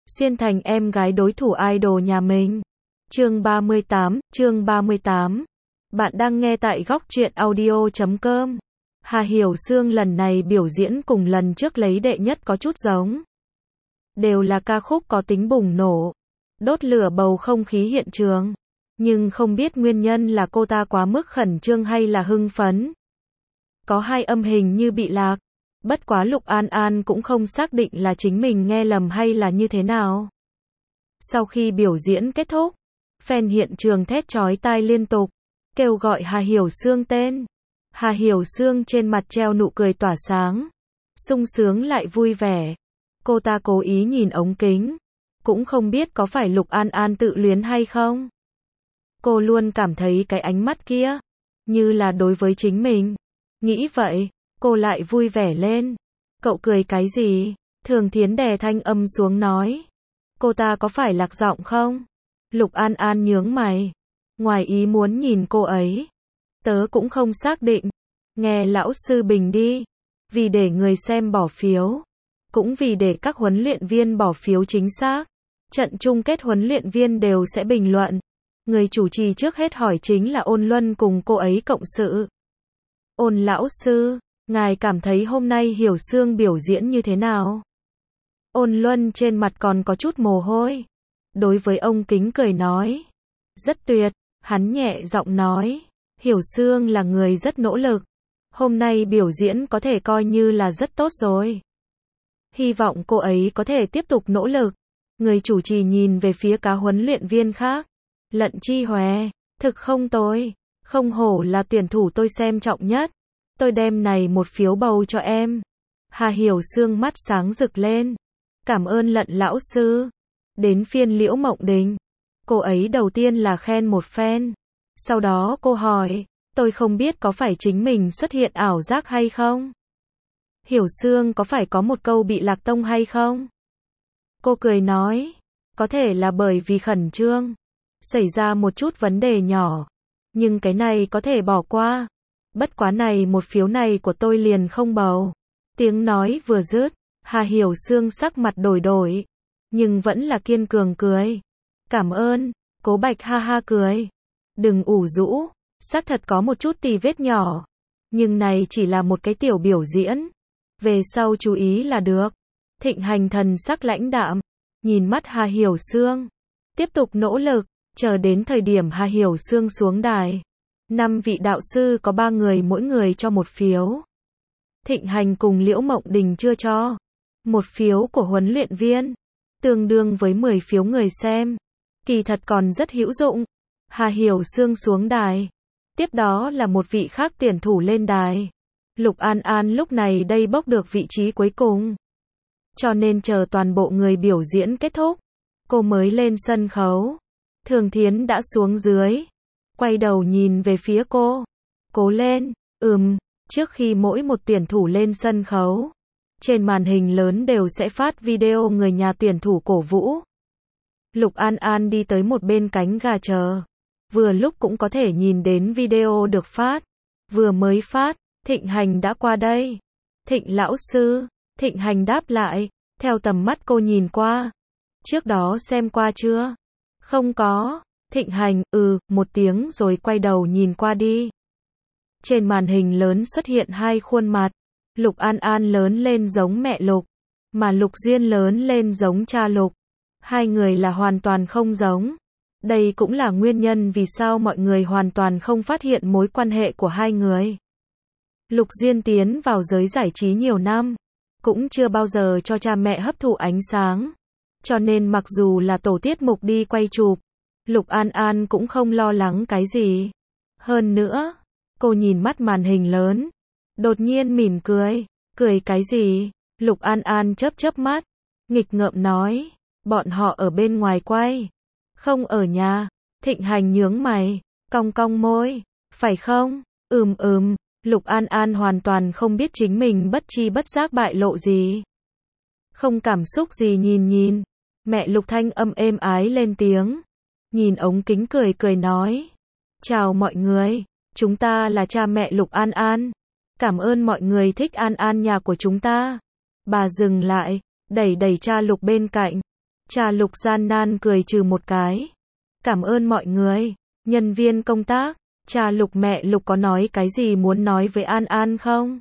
xuyên thành em gái đối thủ idol nhà mình. Chương 38. Bạn đang nghe tại góc truyện audio.com. Hà Hiểu Sương lần này biểu diễn cùng lần trước lấy đệ nhất có chút giống. Đều là ca khúc có tính bùng nổ, đốt lửa bầu không khí hiện trường. Nhưng không biết nguyên nhân là cô ta quá mức khẩn trương hay là hưng phấn. Có hai âm hình như bị lạc. Bất quá Lục An An cũng không xác định là chính mình nghe lầm hay là như thế nào. Sau khi biểu diễn kết thúc, fan hiện trường thét chói tai liên tục, kêu gọi Hà Hiểu Sương tên. Hà Hiểu Sương trên mặt treo nụ cười tỏa sáng, sung sướng lại vui vẻ. Cô ta cố ý nhìn ống kính, cũng không biết có phải Lục An An tự luyến hay không. Cô luôn cảm thấy cái ánh mắt kia, như là đối với chính mình. Nghĩ vậy, cô lại vui vẻ lên. Cậu cười cái gì? Thường Thiến đè thanh âm xuống nói. Cô ta có phải lạc giọng không? Lục An An nhướng mày, ngoài ý muốn nhìn cô ấy. Tớ cũng không xác định. Nghe lão sư bình đi. Vì để người xem bỏ phiếu, cũng vì để các huấn luyện viên bỏ phiếu chính xác, trận chung kết huấn luyện viên đều sẽ bình luận. Người chủ trì trước hết hỏi chính là Ôn Luân cùng cô ấy cộng sự. Ôn lão sư, ngài cảm thấy hôm nay Hiểu Sương biểu diễn như thế nào? Ôn Luân trên mặt còn có chút mồ hôi. Đối với ông kính cười nói. Rất tuyệt, hắn nhẹ giọng nói. Hiểu Sương là người rất nỗ lực. Hôm nay biểu diễn có thể coi như là rất tốt rồi. Hy vọng cô ấy có thể tiếp tục nỗ lực. Người chủ trì nhìn về phía các huấn luyện viên khác. Lận Chi Hòe, thực không tồi. Không hổ là tuyển thủ tôi xem trọng nhất. Tôi đem này một phiếu bầu cho em. Hà Hiểu Sương mắt sáng rực lên. Cảm ơn Lận lão sư. Đến phiên Liễu Mộng Đình. Cô ấy đầu tiên là khen một phen. Sau đó cô hỏi, tôi không biết có phải chính mình xuất hiện ảo giác hay không? Hiểu Sương có phải có một câu bị lạc tông hay không? Cô cười nói, có thể là bởi vì khẩn trương, xảy ra một chút vấn đề nhỏ. Nhưng cái này có thể bỏ qua. Bất quá này một phiếu này của tôi liền không bầu. Tiếng nói vừa dứt, Hà Hiểu Sương sắc mặt đổi đổi, nhưng vẫn là kiên cường cười. Cảm ơn, Cố Bạch ha ha cười. Đừng ủ rũ, xác thật có một chút tì vết nhỏ. Nhưng này chỉ là một cái tiểu biểu diễn. Về sau chú ý là được. Thịnh Hành thần sắc lãnh đạm, nhìn mắt Hà Hiểu Sương. Tiếp tục nỗ lực, chờ đến thời điểm Hà Hiểu Sương xuống đài. 5 vị đạo sư có 3 người mỗi người cho một phiếu. Thịnh Hành cùng Liễu Mộng Đình chưa cho. Một phiếu của huấn luyện viên, tương đương với 10 phiếu người xem. Kỳ thật còn rất hữu dụng. Hà Hiểu Sương xuống đài. Tiếp đó là một vị khác tuyển thủ lên đài. Lục An An lúc này đây bốc được vị trí cuối cùng. Cho nên chờ toàn bộ người biểu diễn kết thúc, cô mới lên sân khấu. Thường Thiến đã xuống dưới, quay đầu nhìn về phía cô. Cố lên, trước khi mỗi một tuyển thủ lên sân khấu, trên màn hình lớn đều sẽ phát video người nhà tuyển thủ cổ vũ. Lục An An đi tới một bên cánh gà chờ. Vừa lúc cũng có thể nhìn đến video được phát. Vừa mới phát, Thịnh Hành đã qua đây. Thịnh lão sư, Thịnh Hành đáp lại, theo tầm mắt cô nhìn qua. Trước đó xem qua chưa? Không có. Thịnh Hành, một tiếng rồi quay đầu nhìn qua đi. Trên màn hình lớn xuất hiện hai khuôn mặt. Lục An An lớn lên giống mẹ Lục, mà Lục Duyên lớn lên giống cha Lục. Hai người là hoàn toàn không giống. Đây cũng là nguyên nhân vì sao mọi người hoàn toàn không phát hiện mối quan hệ của hai người. Lục Duyên tiến vào giới giải trí nhiều năm, cũng chưa bao giờ cho cha mẹ hấp thụ ánh sáng. Cho nên mặc dù là tổ tiết mục đi quay chụp, Lục An An cũng không lo lắng cái gì. Hơn nữa, cô nhìn mắt màn hình lớn, đột nhiên mỉm cười. Cười cái gì? Lục An An chớp chớp mắt, nghịch ngợm nói, bọn họ ở bên ngoài quay, không ở nhà. Thịnh Hành nhướng mày, cong cong môi, phải không? Lục An An hoàn toàn không biết chính mình bất tri bất giác bại lộ gì. Không cảm xúc gì nhìn. Mẹ Lục thanh âm êm ái lên tiếng. Nhìn ống kính cười nói. Chào mọi người, chúng ta là cha mẹ Lục An An. Cảm ơn mọi người thích An An nhà của chúng ta. Bà dừng lại, đẩy cha Lục bên cạnh. Trà Lục gian nan cười trừ một cái. Cảm ơn mọi người. Nhân viên công tác. Trà Lục mẹ Lục có nói cái gì muốn nói với An An không?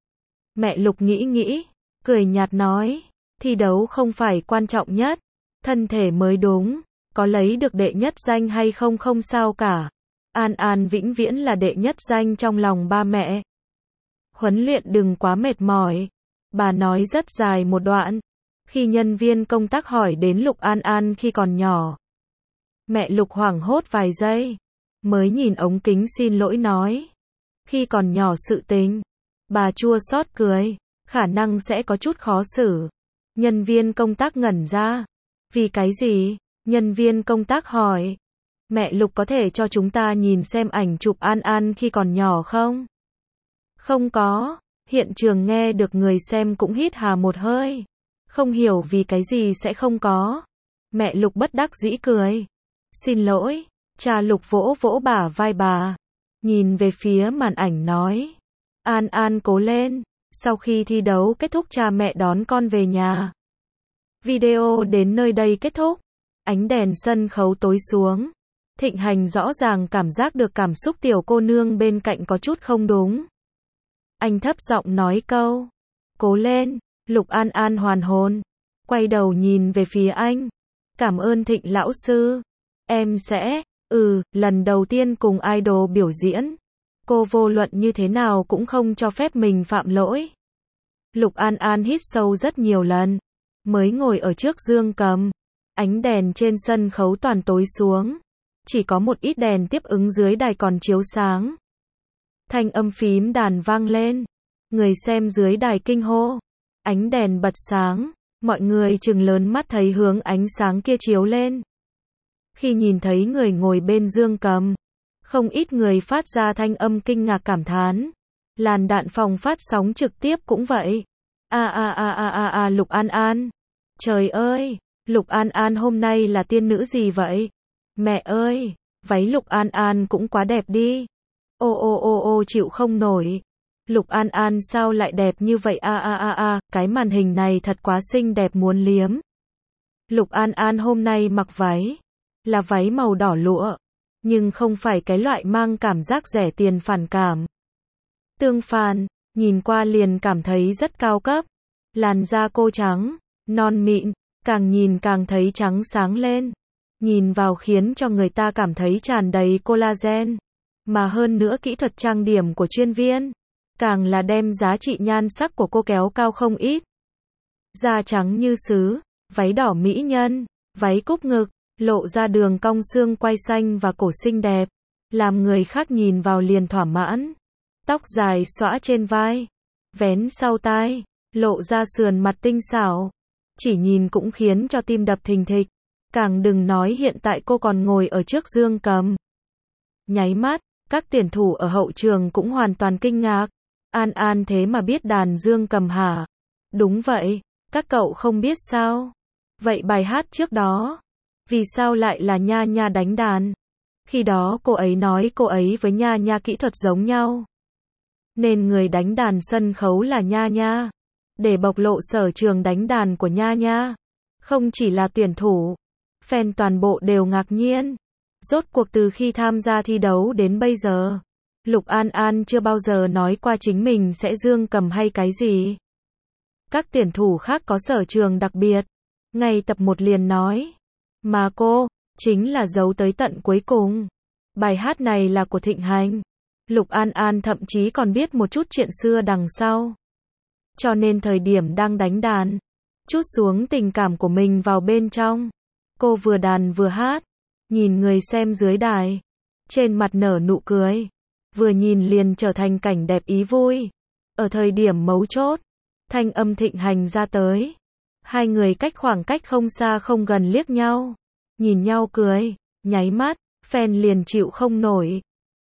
Mẹ Lục nghĩ, cười nhạt nói. Thi đấu không phải quan trọng nhất. Thân thể mới đúng. Có lấy được đệ nhất danh hay không không sao cả. An An vĩnh viễn là đệ nhất danh trong lòng ba mẹ. Huấn luyện đừng quá mệt mỏi. Bà nói rất dài một đoạn. Khi nhân viên công tác hỏi đến Lục An An khi còn nhỏ. Mẹ Lục hoảng hốt vài giây. Mới nhìn ống kính xin lỗi nói. Khi còn nhỏ sự tình. Bà chua xót cười. Khả năng sẽ có chút khó xử. Nhân viên công tác ngẩn ra. Vì cái gì? Nhân viên công tác hỏi. Mẹ Lục có thể cho chúng ta nhìn xem ảnh chụp An An khi còn nhỏ không? Không có. Hiện trường nghe được người xem cũng hít hà một hơi. Không hiểu vì cái gì sẽ không có. Mẹ Lục bất đắc dĩ cười. Xin lỗi. Trà Lục vỗ vỗ bả vai bà. Nhìn về phía màn ảnh nói. An An cố lên. Sau khi thi đấu kết thúc cha mẹ đón con về nhà. Video đến nơi đây kết thúc. Ánh đèn sân khấu tối xuống. Thịnh Hành rõ ràng cảm giác được cảm xúc tiểu cô nương bên cạnh có chút không đúng. Anh thấp giọng nói câu. Cố lên. Lục An An hoàn hồn. Quay đầu nhìn về phía anh. Cảm ơn Thịnh lão sư. Em sẽ, lần đầu tiên cùng idol biểu diễn. Cô vô luận như thế nào cũng không cho phép mình phạm lỗi. Lục An An hít sâu rất nhiều lần. Mới ngồi ở trước dương cầm. Ánh đèn trên sân khấu toàn tối xuống. Chỉ có một ít đèn tiếp ứng dưới đài còn chiếu sáng. Thanh âm phím đàn vang lên. Người xem dưới đài kinh hô. Ánh đèn bật sáng. Mọi người trừng lớn mắt thấy hướng ánh sáng kia chiếu lên. Khi nhìn thấy người ngồi bên dương cầm. Không ít người phát ra thanh âm kinh ngạc cảm thán. Làn đạn phòng phát sóng trực tiếp cũng vậy. Lục An An. Trời ơi, Lục An An hôm nay là tiên nữ gì vậy? Mẹ ơi, váy Lục An An cũng quá đẹp đi. Ô chịu không nổi. Lục An An sao lại đẹp như vậy cái màn hình này thật quá xinh đẹp muốn liếm. Lục An An hôm nay mặc váy. Là váy màu đỏ lụa. Nhưng không phải cái loại mang cảm giác rẻ tiền phản cảm. Tương phản, nhìn qua liền cảm thấy rất cao cấp. Làn da cô trắng, non mịn, càng nhìn càng thấy trắng sáng lên. Nhìn vào khiến cho người ta cảm thấy tràn đầy collagen. Mà hơn nữa kỹ thuật trang điểm của chuyên viên. Càng là đem giá trị nhan sắc của cô kéo cao không ít. Da trắng như sứ, váy đỏ mỹ nhân, váy cúc ngực, lộ ra đường cong xương quai xanh và cổ xinh đẹp. Làm người khác nhìn vào liền thỏa mãn. Tóc dài xõa trên vai, vén sau tai, lộ ra sườn mặt tinh xảo. Chỉ nhìn cũng khiến cho tim đập thình thịch. Càng đừng nói hiện tại cô còn ngồi ở trước dương cầm. Nháy mắt, các tuyển thủ ở hậu trường cũng hoàn toàn kinh ngạc. An An thế mà biết đàn dương cầm hả? Đúng vậy, các cậu không biết sao? Vậy bài hát trước đó, vì sao lại là Nha Nha đánh đàn? Khi đó cô ấy nói cô ấy với Nha Nha kỹ thuật giống nhau. Nên người đánh đàn sân khấu là Nha Nha. Để bộc lộ sở trường đánh đàn của Nha Nha. Không chỉ là tuyển thủ, fan toàn bộ đều ngạc nhiên. Rốt cuộc từ khi tham gia thi đấu đến bây giờ, Lục An An chưa bao giờ nói qua chính mình sẽ dương cầm hay cái gì. Các tuyển thủ khác có sở trường đặc biệt. Ngay tập 1 liền nói. Mà cô, chính là giấu tới tận cuối cùng. Bài hát này là của Thịnh Hành. Lục An An thậm chí còn biết một chút chuyện xưa đằng sau. Cho nên thời điểm đang đánh đàn, trút xuống tình cảm của mình vào bên trong. Cô vừa đàn vừa hát. Nhìn người xem dưới đài. Trên mặt nở nụ cười. Vừa nhìn liền trở thành cảnh đẹp ý vui. Ở thời điểm mấu chốt, thanh âm Thịnh Hành ra tới. Hai người cách khoảng cách không xa không gần liếc nhau. Nhìn nhau cười. Nháy mắt, fan liền chịu không nổi.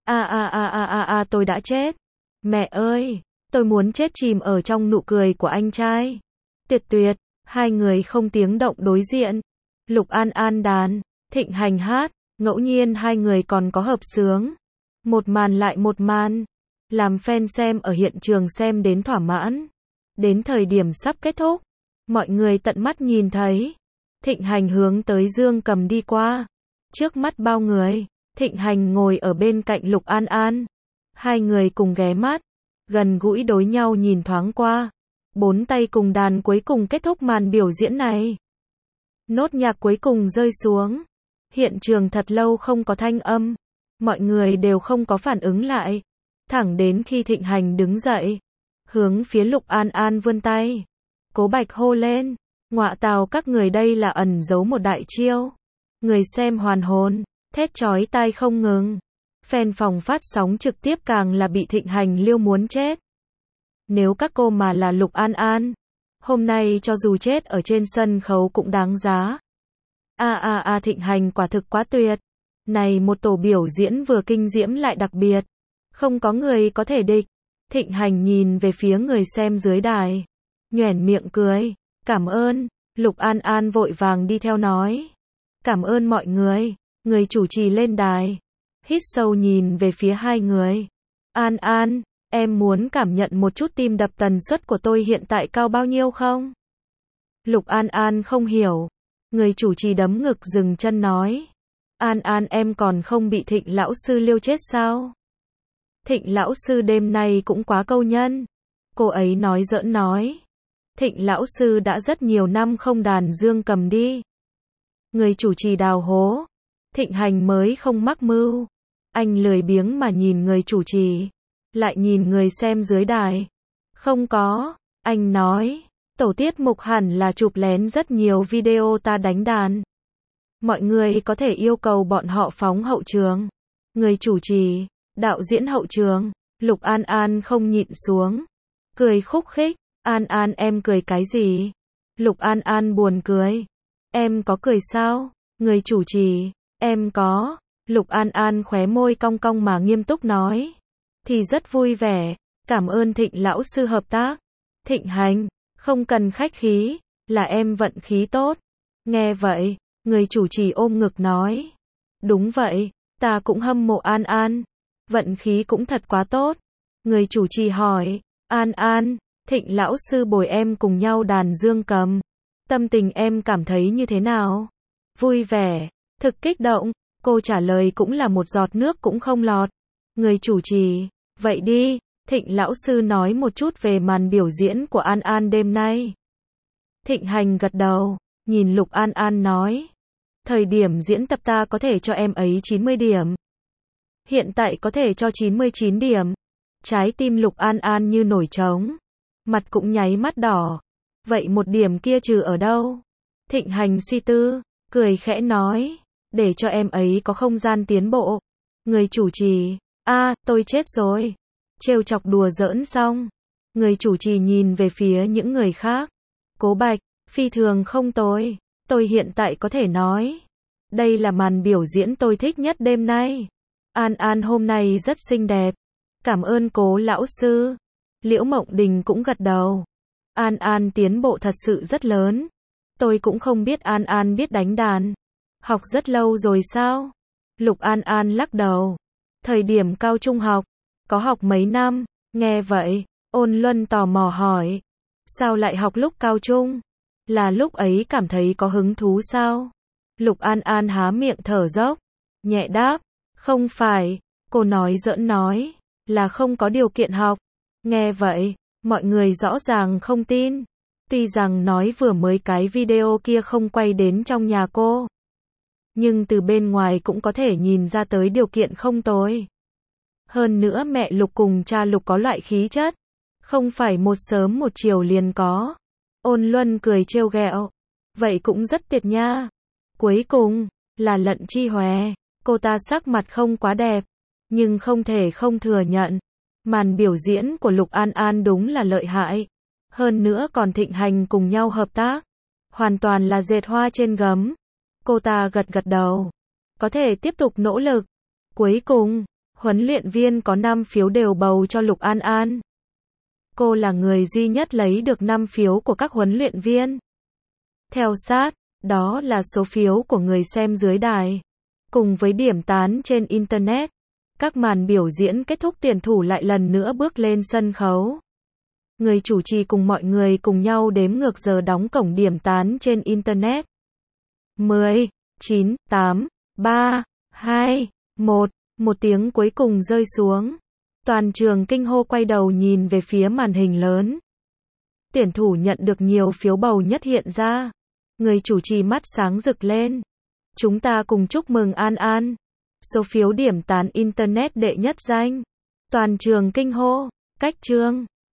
Tôi đã chết. Mẹ ơi, tôi muốn chết chìm ở trong nụ cười của anh trai. Tuyệt tuyệt, hai người không tiếng động đối diện. Lục An An đàn, Thịnh Hành hát, ngẫu nhiên hai người còn có hợp xướng. Một màn lại một màn, làm fan xem ở hiện trường xem đến thỏa mãn. Đến thời điểm sắp kết thúc, mọi người tận mắt nhìn thấy, Thịnh Hành hướng tới Dương Cầm đi qua. Trước mắt bao người, Thịnh Hành ngồi ở bên cạnh Lục An An. Hai người cùng ghé mắt, gần gũi đối nhau nhìn thoáng qua. Bốn tay cùng đàn cuối cùng kết thúc màn biểu diễn này. Nốt nhạc cuối cùng rơi xuống. Hiện trường thật lâu không có thanh âm. Mọi người đều không có phản ứng lại. Thẳng đến khi Thịnh Hành đứng dậy, hướng phía Lục An An vươn tay. Cố Bạch hô lên, ngọa tào, các người đây là ẩn giấu một đại chiêu. Người xem hoàn hồn, thét chói tai không ngừng. Fan phòng phát sóng trực tiếp càng là bị Thịnh Hành liêu muốn chết. Nếu các cô mà là Lục An An, hôm nay cho dù chết ở trên sân khấu cũng đáng giá. Thịnh Hành quả thực quá tuyệt. Này một tổ biểu diễn vừa kinh diễm lại đặc biệt. Không có người có thể địch. Thịnh Hành nhìn về phía người xem dưới đài. Nhoẻn miệng cười. Cảm ơn. Lục An An vội vàng đi theo nói. Cảm ơn mọi người. Người chủ trì lên đài. Hít sâu nhìn về phía hai người. An An, em muốn cảm nhận một chút tim đập tần suất của tôi hiện tại cao bao nhiêu không? Lục An An không hiểu. Người chủ trì đấm ngực dừng chân nói. An An, em còn không bị Thịnh lão sư liêu chết sao? Thịnh lão sư đêm nay cũng quá câu nhân. Cô ấy nói giỡn nói. Thịnh lão sư đã rất nhiều năm không đàn Dương Cầm đi. Người chủ trì đào hố. Thịnh Hành mới không mắc mưu. Anh lười biếng mà nhìn người chủ trì. Lại nhìn người xem dưới đài. Không có. Anh nói. Tổ tiết mục hẳn là chụp lén rất nhiều video ta đánh đàn. Mọi người có thể yêu cầu bọn họ phóng hậu trường. Người chủ trì, đạo diễn hậu trường. Lục An An không nhịn xuống. Cười khúc khích. An An, em cười cái gì? Lục An An buồn cười. Em có cười sao? Người chủ trì, em có. Lục An An khóe môi cong cong mà nghiêm túc nói. Thì rất vui vẻ. Cảm ơn Thịnh lão sư hợp tác. Thịnh Hành, không cần khách khí. Là em vận khí tốt. Nghe vậy, người chủ trì ôm ngực nói. Đúng vậy, ta cũng hâm mộ An An. Vận khí cũng thật quá tốt. Người chủ trì hỏi. An An, Thịnh lão sư bồi em cùng nhau đàn Dương Cầm. Tâm tình em cảm thấy như thế nào? Vui vẻ, thực kích động. Cô trả lời cũng là một giọt nước cũng không lọt. Người chủ trì, vậy đi, Thịnh lão sư nói một chút về màn biểu diễn của An An đêm nay. Thịnh Hành gật đầu, nhìn Lục An An nói. Thời điểm diễn tập ta có thể cho em ấy 90 điểm. Hiện tại có thể cho 99 điểm. Trái tim Lục An An như nổi trống. Mặt cũng nháy mắt đỏ. Vậy một điểm kia trừ ở đâu? Thịnh Hành suy tư, cười khẽ nói. Để cho em ấy có không gian tiến bộ. Người chủ trì, tôi chết rồi. Trêu chọc đùa giỡn xong. Người chủ trì nhìn về phía những người khác. Cố Bạch, phi thường không tồi. Tôi hiện tại có thể nói. Đây là màn biểu diễn tôi thích nhất đêm nay. An An hôm nay rất xinh đẹp. Cảm ơn Cố lão sư. Liễu Mộng Đình cũng gật đầu. An An tiến bộ thật sự rất lớn. Tôi cũng không biết An An biết đánh đàn. Học rất lâu rồi sao? Lục An An lắc đầu. Thời điểm cao trung học. Có học mấy năm. Nghe vậy, Ôn Luân tò mò hỏi. Sao lại học lúc cao trung? Là lúc ấy cảm thấy có hứng thú sao? Lục An An há miệng thở dốc. Nhẹ đáp. Không phải. Cô nói giỡn nói. Là không có điều kiện học. Nghe vậy, mọi người rõ ràng không tin. Tuy rằng nói vừa mới cái video kia không quay đến trong nhà cô. Nhưng từ bên ngoài cũng có thể nhìn ra tới điều kiện không tồi. Hơn nữa mẹ Lục cùng cha Lục có loại khí chất. Không phải một sớm một chiều liền có. Ôn Luân cười trêu ghẹo. Vậy cũng rất tuyệt nha. Cuối cùng, là Lận Chi Hòe. Cô ta sắc mặt không quá đẹp. Nhưng không thể không thừa nhận. Màn biểu diễn của Lục An An đúng là lợi hại. Hơn nữa còn Thịnh Hành cùng nhau hợp tác. Hoàn toàn là dệt hoa trên gấm. Cô ta gật gật đầu. Có thể tiếp tục nỗ lực. Cuối cùng, huấn luyện viên có 5 phiếu đều bầu cho Lục An An. Cô là người duy nhất lấy được 5 phiếu của các huấn luyện viên. Theo sát, đó là số phiếu của người xem dưới đài. Cùng với điểm tán trên Internet. Các màn biểu diễn kết thúc, tuyển thủ lại lần nữa bước lên sân khấu. Người chủ trì cùng mọi người cùng nhau đếm ngược giờ đóng cổng điểm tán trên Internet. 10, 9, 8, 3, 2, 1. Một tiếng cuối cùng rơi xuống. Toàn trường kinh hô quay đầu nhìn về phía màn hình lớn. Tuyển thủ nhận được nhiều phiếu bầu nhất hiện ra. Người chủ trì mắt sáng rực lên. Chúng ta cùng chúc mừng An An. Số phiếu điểm tán Internet đệ nhất danh. Toàn trường kinh hô. Cách chương.